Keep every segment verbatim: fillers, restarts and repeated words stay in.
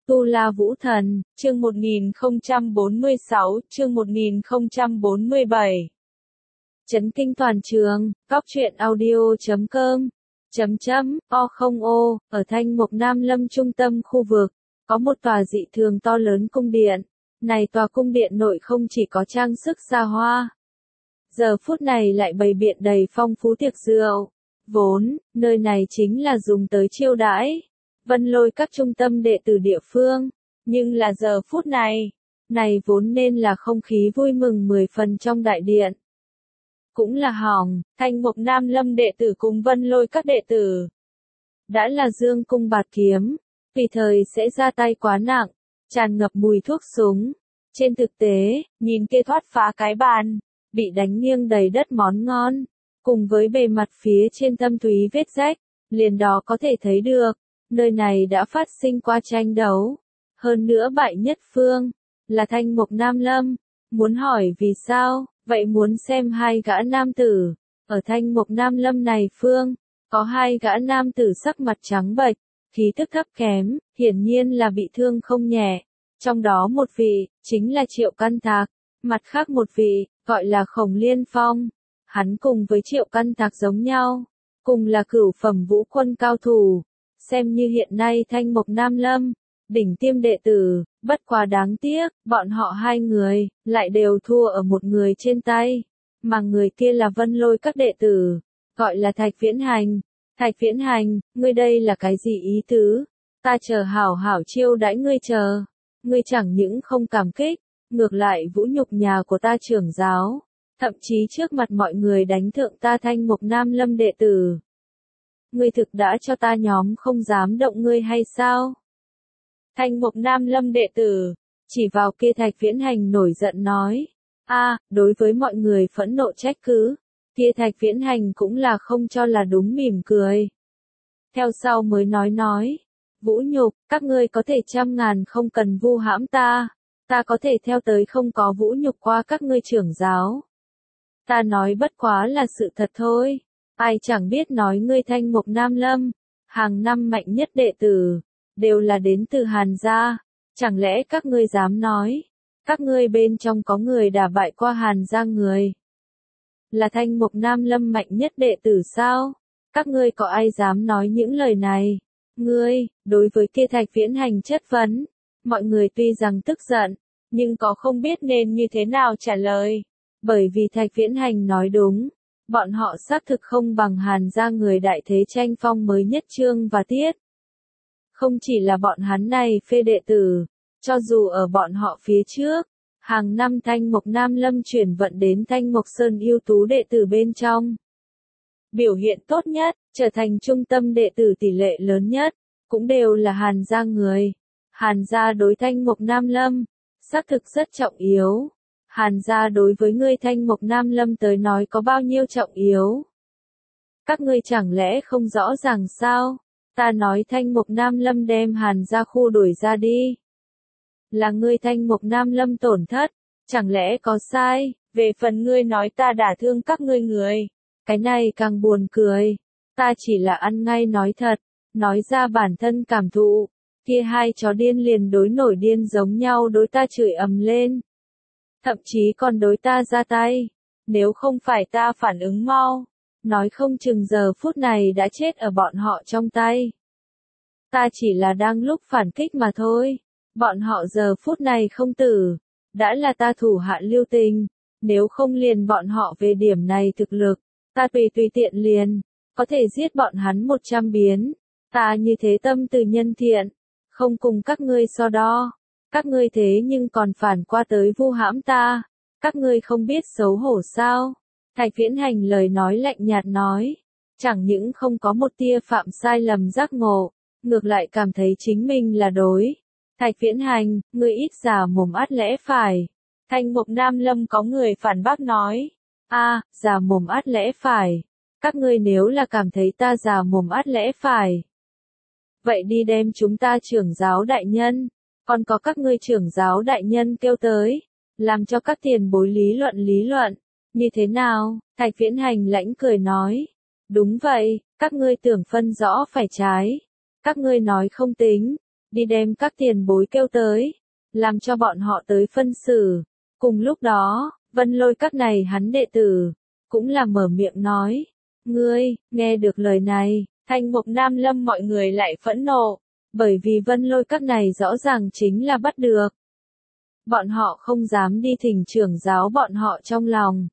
Tu La Vũ Thần, chương một nghìn không trăm bốn mươi sáu, chương một nghìn không trăm bốn mươi bảy. Chấn kinh toàn trường, góc truyện audio chấm com, chấm chấm, o không ô, ở Thanh Mộc Nam Lâm trung tâm khu vực, có một tòa dị thường to lớn cung điện. Này tòa cung điện nội không chỉ có trang sức xa hoa, giờ phút này lại bày biện đầy phong phú tiệc rượu. Vốn, nơi này chính là dùng tới chiêu đãi Vân Lôi các trung tâm đệ tử địa phương, nhưng là giờ phút này, này vốn nên là không khí vui mừng mười phần trong đại điện. Cũng là hỏng, Thanh Mộc Nam Lâm đệ tử cùng Vân Lôi các đệ tử. Đã là dương cung bạt kiếm, tùy thời sẽ ra tay quá nặng, tràn ngập mùi thuốc súng. Trên thực tế, nhìn kia thoát phá cái bàn, bị đánh nghiêng đầy đất món ngon, cùng với bề mặt phía trên thâm thúy vết rách, liền đó có thể thấy được, nơi này đã phát sinh qua tranh đấu. Hơn nữa bại nhất phương, là Thanh Mộc Nam Lâm. Muốn hỏi vì sao, vậy muốn xem hai gã nam tử, ở Thanh Mộc Nam Lâm này phương, có hai gã nam tử sắc mặt trắng bệch, khí tức thấp kém, hiển nhiên là bị thương không nhẹ. Trong đó một vị, chính là Triệu Căn Thạc, mặt khác một vị, gọi là Khổng Liên Phong. Hắn cùng với Triệu Căn Thạc giống nhau, cùng là cửu phẩm vũ quân cao thủ, xem như hiện nay Thanh Mộc Nam Lâm, đỉnh tiêm đệ tử, bất quá đáng tiếc, bọn họ hai người, lại đều thua ở một người trên tay, mà người kia là Vân Lôi các đệ tử, gọi là Thạch Viễn Hành. Thạch Viễn Hành, ngươi đây là cái gì ý tứ? Ta chờ hảo hảo chiêu đãi ngươi chờ, ngươi chẳng những không cảm kích, ngược lại vũ nhục nhà của ta trưởng giáo, thậm chí trước mặt mọi người đánh thượng ta Thanh Mộc Nam Lâm đệ tử. Ngươi thực đã cho ta nhóm không dám động ngươi hay sao? Thanh Mộc Nam Lâm đệ tử, chỉ vào kia Thạch Viễn Hành nổi giận nói. A, đối với mọi người phẫn nộ trách cứ, kia Thạch Viễn Hành cũng là không cho là đúng mỉm cười. Theo sau mới nói nói, vũ nhục, các ngươi có thể trăm ngàn không cần vu hãm ta, ta có thể theo tới không có vũ nhục qua các ngươi trưởng giáo. Ta nói bất quá là sự thật thôi. Ai chẳng biết nói ngươi Thanh Mộc Nam Lâm, hàng năm mạnh nhất đệ tử, đều là đến từ Hàn gia, chẳng lẽ các ngươi dám nói, các ngươi bên trong có người đả bại qua Hàn gia người? Là Thanh Mộc Nam Lâm mạnh nhất đệ tử sao? Các ngươi có ai dám nói những lời này? Ngươi, đối với kia Thạch Viễn Hành chất vấn, mọi người tuy rằng tức giận, nhưng có không biết nên như thế nào trả lời, bởi vì Thạch Viễn Hành nói đúng. Bọn họ xác thực không bằng Hàn gia người đại thế tranh phong mới nhất chương và tiết. Không chỉ là bọn hắn này phê đệ tử, cho dù ở bọn họ phía trước, hàng năm Thanh Mộc Nam Lâm chuyển vận đến Thanh Mộc Sơn ưu tú đệ tử bên trong. Biểu hiện tốt nhất, trở thành trung tâm đệ tử tỷ lệ lớn nhất, cũng đều là Hàn gia người. Hàn gia đối Thanh Mộc Nam Lâm, xác thực rất trọng yếu. Hàn gia đối với ngươi Thanh Mộc Nam Lâm tới nói có bao nhiêu trọng yếu? Các ngươi chẳng lẽ không rõ ràng sao? Ta nói Thanh Mộc Nam Lâm đem Hàn gia khu đuổi ra đi. Là ngươi Thanh Mộc Nam Lâm tổn thất, chẳng lẽ có sai? Về phần ngươi nói ta đả thương các ngươi người, cái này càng buồn cười. Ta chỉ là ăn ngay nói thật, nói ra bản thân cảm thụ. Kia hai chó điên liền đối nổi điên giống nhau đối ta chửi ầm lên. Thậm chí còn đối ta ra tay. Nếu không phải ta phản ứng mau, nói không chừng giờ phút này đã chết ở bọn họ trong tay. Ta chỉ là đang lúc phản kích mà thôi. Bọn họ giờ phút này không tử, đã là ta thủ hạ lưu tình. Nếu không liền bọn họ về điểm này thực lực, ta tùy tùy tiện liền, có thể giết bọn hắn một trăm biến. Ta như thế tâm từ nhân thiện, không cùng các ngươi so đo. Các ngươi thế nhưng còn phản qua tới vu hãm ta, các ngươi không biết xấu hổ sao? Thạch Viễn Hành lời nói lạnh nhạt nói, chẳng những không có một tia phạm sai lầm giác ngộ, ngược lại cảm thấy chính mình là đối. Thạch Viễn Hành, ngươi ít giả mồm át lẽ phải. Thanh Mộc Nam Lâm có người phản bác nói, a, giả mồm át lẽ phải. Các ngươi nếu là cảm thấy ta giả mồm át lẽ phải, vậy đi đem chúng ta trưởng giáo đại nhân, còn có các ngươi trưởng giáo đại nhân kêu tới, làm cho các tiền bối lý luận lý luận, như thế nào? Thạch Viễn Hành lãnh cười nói, đúng vậy, các ngươi tưởng phân rõ phải trái, các ngươi nói không tính, đi đem các tiền bối kêu tới, làm cho bọn họ tới phân xử. Cùng lúc đó, Vân Lôi các này hắn đệ tử, cũng là mở miệng nói, ngươi, nghe được lời này, Thanh Mục Nam Lâm mọi người lại phẫn nộ, bởi vì Vân Lôi các này rõ ràng chính là bắt được. Bọn họ không dám đi thỉnh trưởng giáo bọn họ trong lòng.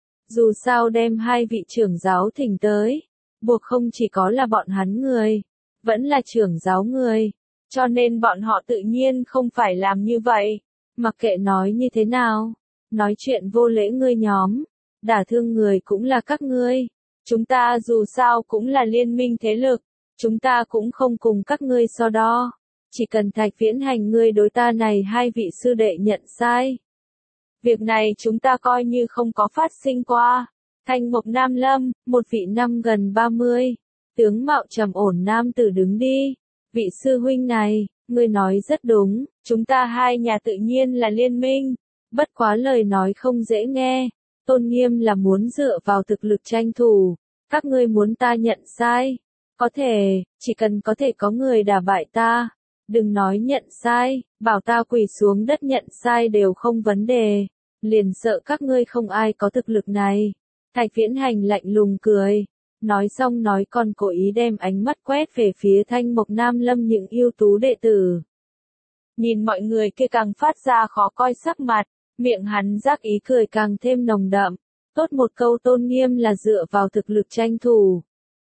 Dù sao đem hai vị trưởng giáo thỉnh tới, buộc không chỉ có là bọn hắn người, vẫn là trưởng giáo người, cho nên bọn họ tự nhiên không phải làm như vậy, mặc kệ nói như thế nào, nói chuyện vô lễ ngươi nhóm, đả thương người cũng là các ngươi, chúng ta dù sao cũng là liên minh thế lực, chúng ta cũng không cùng các ngươi so đo, chỉ cần Thạch Viễn Hành ngươi đối ta này hai vị sư đệ nhận sai. Việc này chúng ta coi như không có phát sinh qua. Thanh Mục Nam Lâm, một vị năm gần ba mươi, tướng mạo trầm ổn nam tử đứng đi. Vị sư huynh này, ngươi nói rất đúng, chúng ta hai nhà tự nhiên là liên minh. Bất quá lời nói không dễ nghe, Tôn Nghiêm là muốn dựa vào thực lực tranh thủ. Các ngươi muốn ta nhận sai, có thể, chỉ cần có thể có người đả bại ta. Đừng nói nhận sai, bảo ta quỳ xuống đất nhận sai đều không vấn đề, liền sợ các ngươi không ai có thực lực này. Thạch Viễn Hành lạnh lùng cười, nói xong nói còn cố ý đem ánh mắt quét về phía Thanh Mục Nam Lâm những ưu tú đệ tử. Nhìn mọi người kia càng phát ra khó coi sắc mặt, miệng hắn giác ý cười càng thêm nồng đậm, tốt một câu tôn nghiêm là dựa vào thực lực tranh thủ.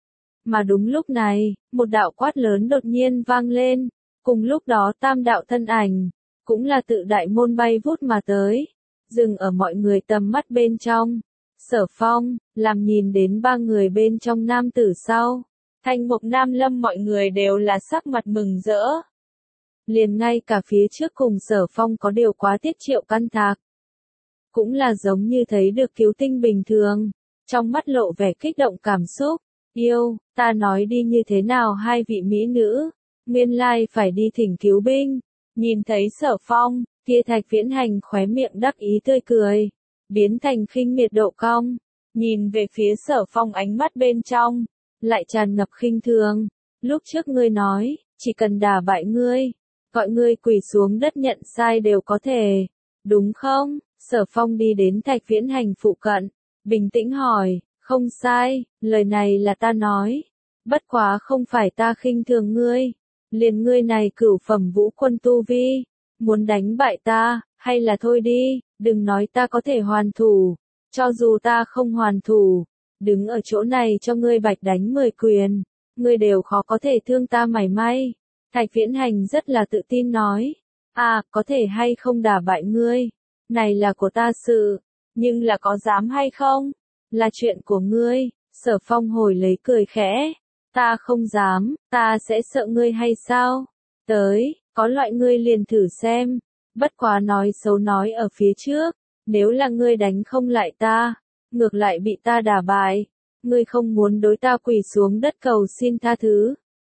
Mà đúng lúc này, một đạo quát lớn đột nhiên vang lên. Cùng lúc đó tam đạo thân ảnh, cũng là tự đại môn bay vút mà tới, dừng ở mọi người tầm mắt bên trong. Sở Phong, làm nhìn đến ba người bên trong nam tử sau. Thanh Mục Nam Lâm mọi người đều là sắc mặt mừng rỡ. Liền ngay cả phía trước cùng Sở Phong có điều quá tiết Triệu Căn Thạc. Cũng là giống như thấy được cứu tinh bình thường, trong mắt lộ vẻ kích động cảm xúc. Yêu, ta nói đi như thế nào hai vị mỹ nữ. Nguyên lai phải đi thỉnh cứu binh, nhìn thấy Sở Phong, kia Thạch Viễn Hành khóe miệng đắc ý tươi cười, biến thành khinh miệt độ cong, nhìn về phía Sở Phong ánh mắt bên trong, lại tràn ngập khinh thường. Lúc trước ngươi nói, chỉ cần đả bại ngươi, gọi ngươi quỳ xuống đất nhận sai đều có thể, đúng không? Sở Phong đi đến Thạch Viễn Hành phụ cận, bình tĩnh hỏi, không sai, lời này là ta nói, bất quá không phải ta khinh thường ngươi. Liền ngươi này cửu phẩm vũ quân tu vi, muốn đánh bại ta, hay là thôi đi, đừng nói ta có thể hoàn thủ, cho dù ta không hoàn thủ, đứng ở chỗ này cho ngươi bạch đánh mười quyền, ngươi đều khó có thể thương ta mảy may. Thạch Viễn Hành rất là tự tin nói, à, có thể hay không đả bại ngươi, này là của ta sự, nhưng là có dám hay không, là chuyện của ngươi. Sở Phong hồi lấy cười khẽ. Ta không dám, ta sẽ sợ ngươi hay sao? Tới, có loại ngươi liền thử xem. Bất quá nói xấu nói ở phía trước, nếu là ngươi đánh không lại ta, ngược lại bị ta đả bại, ngươi không muốn đối ta quỳ xuống đất cầu xin tha thứ.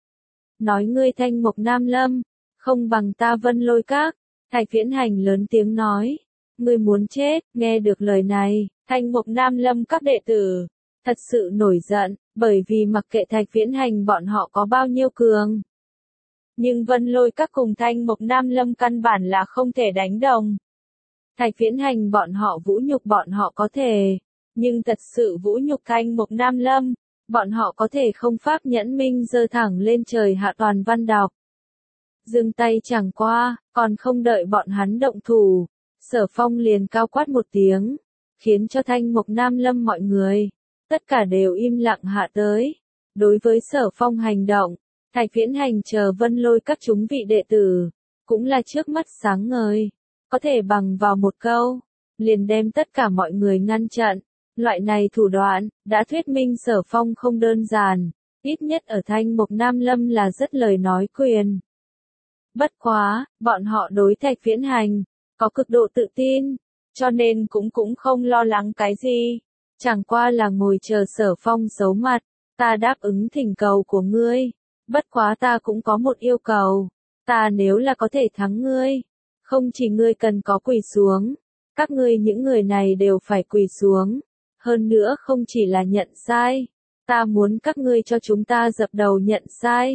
Nói ngươi Thanh Mục Nam Lâm, không bằng ta Vân Lôi Các. Thạch Viễn Hành lớn tiếng nói, ngươi muốn chết. Nghe được lời này, Thanh Mục Nam Lâm các đệ tử thật sự nổi giận, bởi vì mặc kệ Thạch Viễn Hành bọn họ có bao nhiêu cường, nhưng Vân Lôi Các cùng Thanh Mục Nam Lâm căn bản là không thể đánh đồng. Thạch Viễn Hành bọn họ vũ nhục bọn họ có thể, nhưng thật sự vũ nhục Thanh Mục Nam Lâm, bọn họ có thể không pháp nhẫn minh giơ thẳng lên trời hạ toàn văn đọc. Dừng tay chẳng qua, còn không đợi bọn hắn động thủ, Sở Phong liền cao quát một tiếng, khiến cho Thanh Mục Nam Lâm mọi người tất cả đều im lặng hạ tới. Đối với Sở Phong hành động, Thạch Viễn Hành chờ Vân Lôi Các chúng vị đệ tử, cũng là trước mắt sáng ngời, có thể bằng vào một câu, liền đem tất cả mọi người ngăn chặn. Loại này thủ đoạn, đã thuyết minh Sở Phong không đơn giản, ít nhất ở Thanh Mục Nam Lâm là rất lời nói quyền. Bất quá, bọn họ đối Thạch Viễn Hành, có cực độ tự tin, cho nên cũng cũng không lo lắng cái gì. Chẳng qua là ngồi chờ Sở Phong xấu mặt, ta đáp ứng thỉnh cầu của ngươi. Bất quá ta cũng có một yêu cầu, ta nếu là có thể thắng ngươi, không chỉ ngươi cần có quỳ xuống, các ngươi những người này đều phải quỳ xuống. Hơn nữa không chỉ là nhận sai, ta muốn các ngươi cho chúng ta dập đầu nhận sai.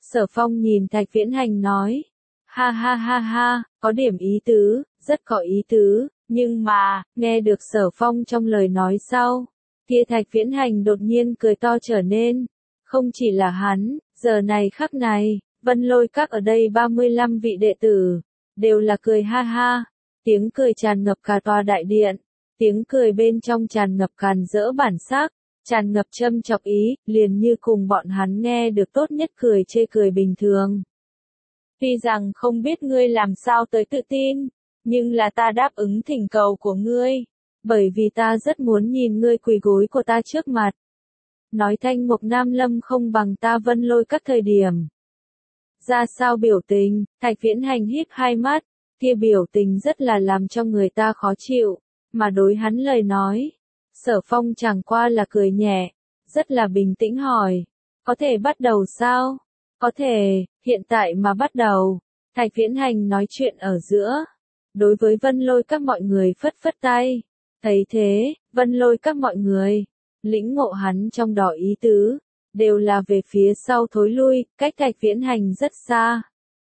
Sở Phong nhìn Thạch Viễn Hành nói. Ha ha ha ha, có điểm ý tứ, rất có ý tứ, nhưng mà, nghe được Sở Phong trong lời nói sau, kia Thạch Viễn Hành đột nhiên cười to trở nên. Không chỉ là hắn, giờ này khắc này, Vân Lôi Các ở đây ba mươi lăm vị đệ tử, đều là cười ha ha, tiếng cười tràn ngập cả tòa đại điện, tiếng cười bên trong tràn ngập càn rỡ bản sắc, tràn ngập châm chọc ý, liền như cùng bọn hắn nghe được tốt nhất cười chê cười bình thường. Tuy rằng không biết ngươi làm sao tới tự tin, nhưng là ta đáp ứng thỉnh cầu của ngươi, bởi vì ta rất muốn nhìn ngươi quỳ gối của ta trước mặt. Nói Thanh Mục Nam Lâm không bằng ta Vân Lôi Các thời điểm. Ra sao biểu tình, Thạch Viễn Hành híp hai mắt, kia biểu tình rất là làm cho người ta khó chịu, mà đối hắn lời nói. Sở Phong chẳng qua là cười nhẹ, rất là bình tĩnh hỏi, có thể bắt đầu sao? Có thể, hiện tại mà bắt đầu. Thạch Viễn Hành nói chuyện ở giữa, đối với Vân Lôi Các mọi người phất phất tay, thấy thế, Vân Lôi Các mọi người, lĩnh ngộ hắn trong đó ý tứ, đều là về phía sau thối lui, cách Thạch Viễn Hành rất xa.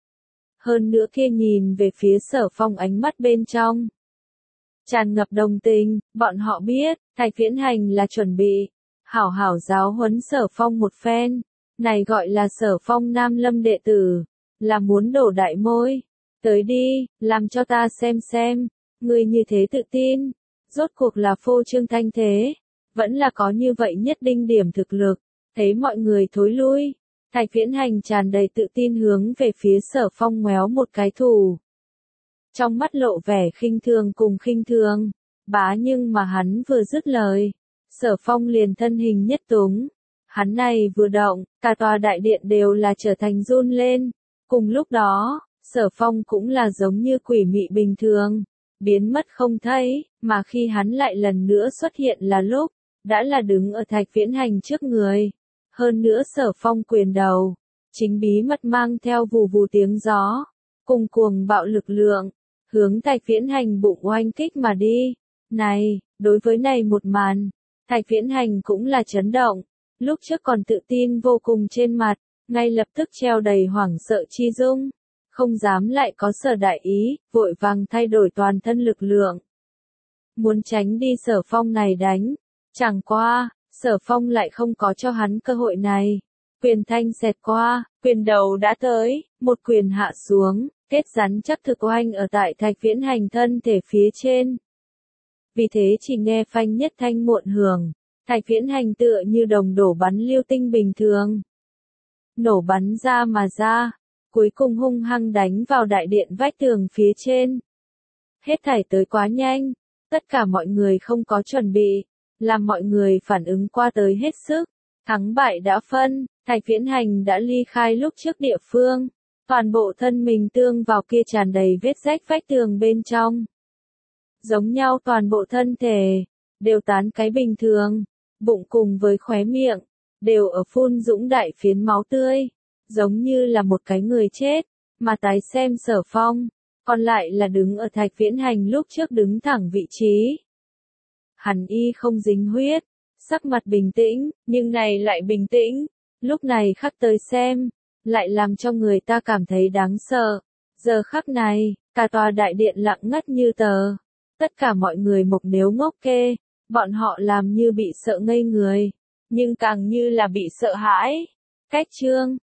Hơn nữa kia nhìn về phía Sở Phong ánh mắt bên trong, tràn ngập đồng tình, bọn họ biết, Thạch Viễn Hành là chuẩn bị, hảo hảo giáo huấn Sở Phong một phen, này gọi là Sở Phong Nam Lâm đệ tử, là muốn đổ đại môi, tới đi, làm cho ta xem xem, người như thế tự tin, rốt cuộc là phô trương thanh thế, vẫn là có như vậy nhất định điểm thực lực, thấy mọi người thối lui, Thạch Viễn Hành tràn đầy tự tin hướng về phía Sở Phong ngoéo một cái thủ. Trong mắt lộ vẻ khinh thường cùng khinh thường, bá nhưng mà hắn vừa dứt lời, Sở Phong liền thân hình nhất túng, hắn này vừa động, cả tòa đại điện đều là trở thành run lên, cùng lúc đó, Sở Phong cũng là giống như quỷ mị bình thường, biến mất không thấy, mà khi hắn lại lần nữa xuất hiện là lúc, đã là đứng ở Thạch Viễn Hành trước người. Hơn nữa Sở Phong quyền đầu, chính bí mật mang theo vù vù tiếng gió, cùng cuồng bạo lực lượng, hướng Thạch Viễn Hành bụng oanh kích mà đi. Này, đối với này một màn, Thạch Viễn Hành cũng là chấn động, lúc trước còn tự tin vô cùng trên mặt, ngay lập tức treo đầy hoảng sợ chi dung, không dám lại có Sở đại ý, vội vàng thay đổi toàn thân lực lượng. Muốn tránh đi Sở Phong này đánh, chẳng qua, Sở Phong lại không có cho hắn cơ hội này. Quyền thanh xẹt qua, quyền đầu đã tới, một quyền hạ xuống, kết rắn chắc thực oanh ở tại Thạch Viễn Hành thân thể phía trên. Vì thế chỉ nghe phanh nhất thanh muộn hưởng, Thạch Viễn Hành tựa như đồng đổ bắn lưu tinh bình thường. Nổ bắn ra mà ra, cuối cùng hung hăng đánh vào đại điện vách tường phía trên. Hết thảy tới quá nhanh, tất cả mọi người không có chuẩn bị, làm mọi người phản ứng qua tới hết sức, thắng bại đã phân, Thạch Viễn Hành đã ly khai lúc trước địa phương, toàn bộ thân mình tương vào kia tràn đầy vết rách vách tường bên trong. Giống nhau toàn bộ thân thể, đều tán cái bình thường, bụng cùng với khóe miệng, đều ở phun dũng đại phiến máu tươi, giống như là một cái người chết, mà tái xem Sở Phong, còn lại là đứng ở Thạch Viễn Hành lúc trước đứng thẳng vị trí. Hắn y không dính huyết, sắc mặt bình tĩnh, nhưng này lại bình tĩnh, lúc này khắc tới xem, lại làm cho người ta cảm thấy đáng sợ. Giờ khắc này, cả tòa đại điện lặng ngắt như tờ, tất cả mọi người mộc nếu ngốc kê, bọn họ làm như bị sợ ngây người, nhưng càng như là bị sợ hãi. Cách chương